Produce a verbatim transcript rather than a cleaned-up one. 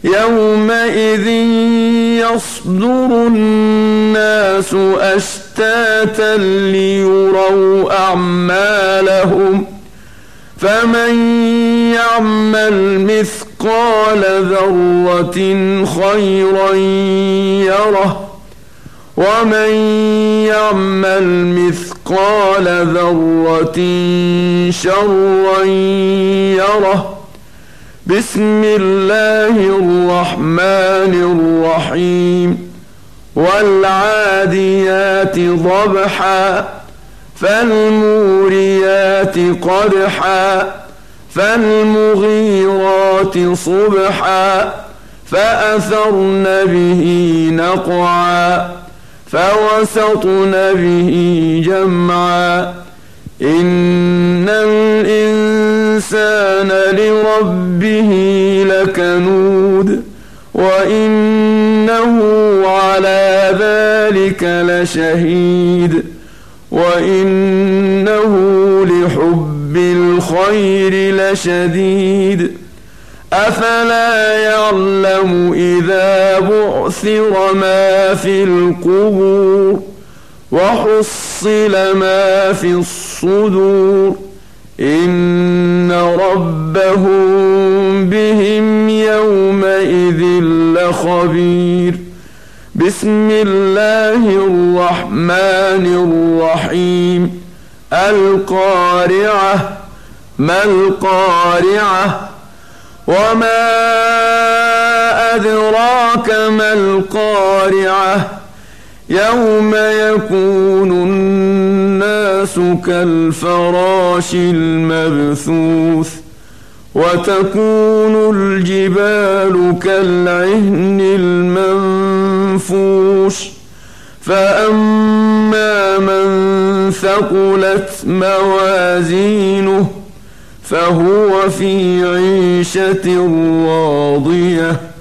يومئذ يصدر الناس أشتاتا ليروا أعمالهم فمن يعمل مثقال ذرة خيرا يره ومن يعمل مثقال ذرة شرا يره. بسم الله الرحمن الرحيم. والعاديات ضبحا فالموريات قدحا فالمغيرات صبحا فأثرن به نقعا فوسطن به جمعا. إن الإنسان لربه لكنود وإنه على ذلك لشهيد وإنه لحب الخير لشديد. أفلا يعلم إذا بعثر ما في القبور وحصل ما في الصدور إن ربهم بهم يومئذ لخبير. بسم الله الرحمن الرحيم. القارعة ما القارعة وما أدراك ما القارعة يوم يكون الناس كالفراش المبثوث وتكون الجبال كالعهن المنفوش فأما من ثقلت موازينه فهو في عيشة راضية